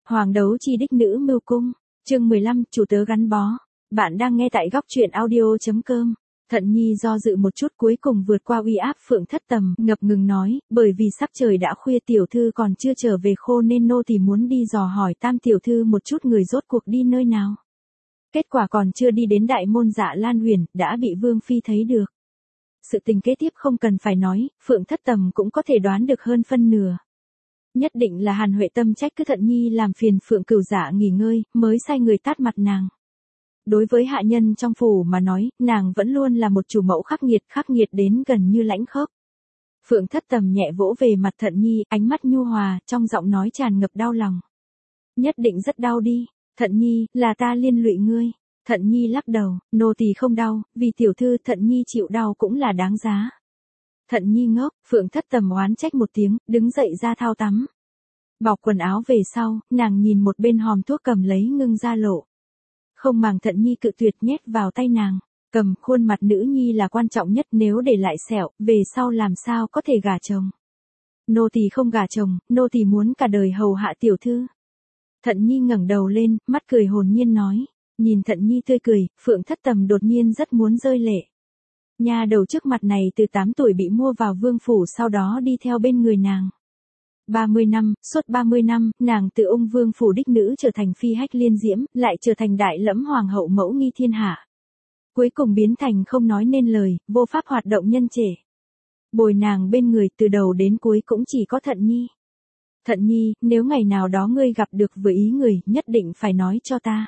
Hoàng đấu chi đích nữ mưu cung, chương 15, chủ tớ gắn bó. Bạn đang nghe tại góc truyện audio.com. Thận Nhi do dự một chút cuối cùng vượt qua uy áp Phượng Thất Tầm, ngập ngừng nói, bởi vì sắp trời đã khuya tiểu thư còn chưa trở về khô nên nô tỳ muốn đi dò hỏi Tam tiểu thư một chút người rốt cuộc đi nơi nào. Kết quả còn chưa đi đến đại môn Dạ Lan Huyền, đã bị Vương Phi thấy được. Sự tình kế tiếp không cần phải nói, Phượng Thất Tầm cũng có thể đoán được hơn phân nửa. Nhất định là Hàn Huệ Tâm trách cứ Thận Nhi làm phiền Phượng Cửu Dạ nghỉ ngơi, mới sai người tát mặt nàng. Đối với hạ nhân trong phủ mà nói, nàng vẫn luôn là một chủ mẫu khắc nghiệt đến gần như lãnh khốc. Phượng Thất Tầm nhẹ vỗ về mặt Thận Nhi, ánh mắt nhu hòa, trong giọng nói tràn ngập đau lòng. Nhất định rất đau đi, Thận Nhi, là ta liên lụy ngươi. Thận Nhi lắc đầu, nô tỳ không đau, vì tiểu thư Thận Nhi chịu đau cũng là đáng giá. Thận Nhi ngốc, Phượng Thất Tầm oán trách một tiếng, đứng dậy ra thao tắm. Bọc quần áo về sau, nàng nhìn một bên hòm thuốc cầm lấy ngưng ra lộ. Không màng Thận Nhi cự tuyệt nhét vào tay nàng. Cầm, khuôn mặt nữ nhi là quan trọng nhất, nếu để lại sẹo, về sau làm sao có thể gả chồng. Nô tỳ không gả chồng, nô tỳ muốn cả đời hầu hạ tiểu thư. Thận Nhi ngẩng đầu lên, mắt cười hồn nhiên nói. Nhìn Thận Nhi tươi cười, Phượng Thất Tầm đột nhiên rất muốn rơi lệ. Nha đầu trước mặt này từ 8 tuổi bị mua vào vương phủ, sau đó đi theo bên người nàng. 30 năm, suốt 30 năm, nàng từ ung vương phủ đích nữ trở thành phi hách liên diễm, lại trở thành đại lẫm hoàng hậu mẫu nghi thiên hạ. Cuối cùng biến thành không nói nên lời, vô pháp hoạt động nhân trẻ. Bồi nàng bên người từ đầu đến cuối cũng chỉ có Thận Nhi. Thận Nhi, nếu ngày nào đó ngươi gặp được với ý người, nhất định phải nói cho ta.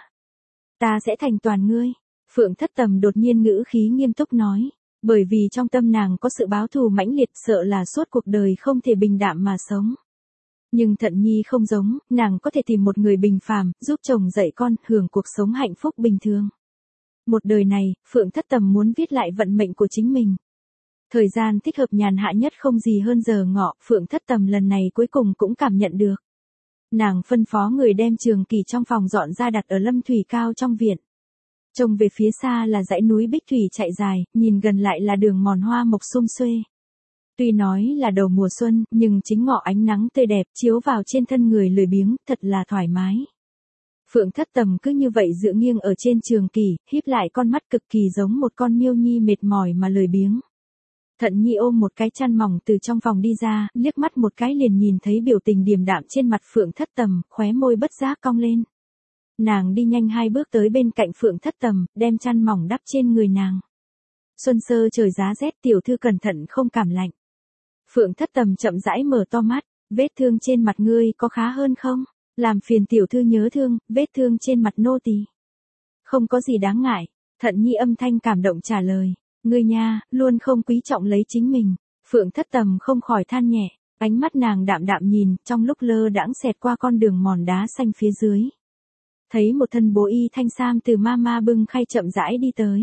Ta sẽ thành toàn ngươi. Phượng Thất Tầm đột nhiên ngữ khí nghiêm túc nói. Bởi vì trong tâm nàng có sự báo thù mãnh liệt, sợ là suốt cuộc đời không thể bình đạm mà sống. Nhưng Thận Nhi không giống, nàng có thể tìm một người bình phàm, giúp chồng dạy con, hưởng cuộc sống hạnh phúc bình thường. Một đời này, Phượng Thất Tầm muốn viết lại vận mệnh của chính mình. Thời gian thích hợp nhàn hạ nhất không gì hơn giờ ngọ, Phượng Thất Tầm lần này cuối cùng cũng cảm nhận được. Nàng phân phó người đem Trường Kỳ trong phòng dọn ra đặt ở lâm thủy cao trong viện. Trông về phía xa là dãy núi bích thủy chạy dài, nhìn gần lại là đường mòn hoa mộc sum xuê. Tuy nói là đầu mùa xuân, nhưng chính ngọ ánh nắng tươi đẹp chiếu vào trên thân người lười biếng, thật là thoải mái. Phượng Thất Tầm cứ như vậy dựa nghiêng ở trên Trường Kỳ, híp lại con mắt cực kỳ giống một con miêu nhi mệt mỏi mà lười biếng. Thận Nhi ôm một cái chăn mỏng từ trong phòng đi ra, liếc mắt một cái liền nhìn thấy biểu tình điềm đạm trên mặt Phượng Thất Tầm, khóe môi bất giác cong lên. Nàng đi nhanh 2 bước tới bên cạnh Phượng Thất Tầm, đem chăn mỏng đắp trên người nàng. Xuân sơ trời giá rét, tiểu thư cẩn thận không cảm lạnh. Phượng Thất Tầm chậm rãi mở to mắt, vết thương trên mặt ngươi có khá hơn không? Làm phiền tiểu thư nhớ thương, vết thương trên mặt nô tỳ. Không có gì đáng ngại, Thận Nhi âm thanh cảm động trả lời. Ngươi nha, luôn không quý trọng lấy chính mình. Phượng Thất Tầm không khỏi than nhẹ, ánh mắt nàng đạm đạm nhìn, trong lúc lơ đãng xẹt qua con đường mòn đá xanh phía dưới. Thấy một thân bố y thanh sam từ mama bưng khay chậm rãi đi tới.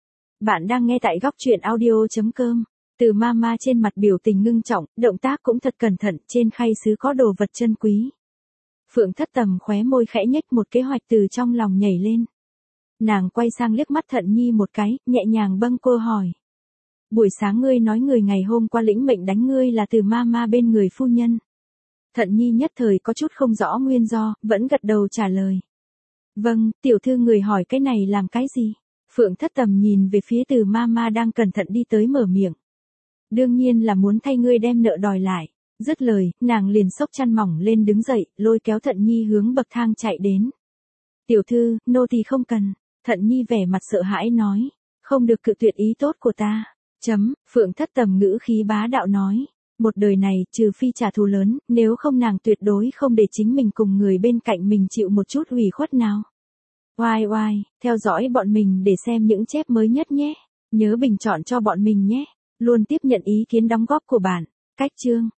Bạn đang nghe tại góc truyện audio.com. Từ mama trên mặt biểu tình ngưng trọng, động tác cũng thật cẩn thận, trên khay sứ có đồ vật chân quý. Phượng Thất Tầm khóe môi khẽ nhếch, một kế hoạch từ trong lòng nhảy lên. Nàng quay sang liếc mắt Thận Nhi một cái, nhẹ nhàng bâng cô hỏi. Buổi sáng ngươi nói người ngày hôm qua lĩnh mệnh đánh ngươi là từ mama bên người phu nhân. Thận Nhi nhất thời có chút không rõ nguyên do, vẫn gật đầu trả lời. Vâng, tiểu thư người hỏi cái này làm cái gì? Phượng Thất Tầm nhìn về phía từ mama đang cẩn thận đi tới mở miệng. Đương nhiên là muốn thay ngươi đem nợ đòi lại. Dứt lời, nàng liền xốc chăn mỏng lên đứng dậy, lôi kéo Thận Nhi hướng bậc thang chạy đến. Tiểu thư, nô tỳ không cần. Thận Nhi vẻ mặt sợ hãi nói. Không được cự tuyệt ý tốt của ta. Phượng Thất Tầm ngữ khí bá đạo nói. Một đời này, trừ phi trả thù lớn, nếu không nàng tuyệt đối không để chính mình cùng người bên cạnh mình chịu một chút ủy khuất nào. Oai oai, theo dõi bọn mình để xem những chép mới nhất nhé. Nhớ bình chọn cho bọn mình nhé. Luôn tiếp nhận ý kiến đóng góp của bạn. Cách chương.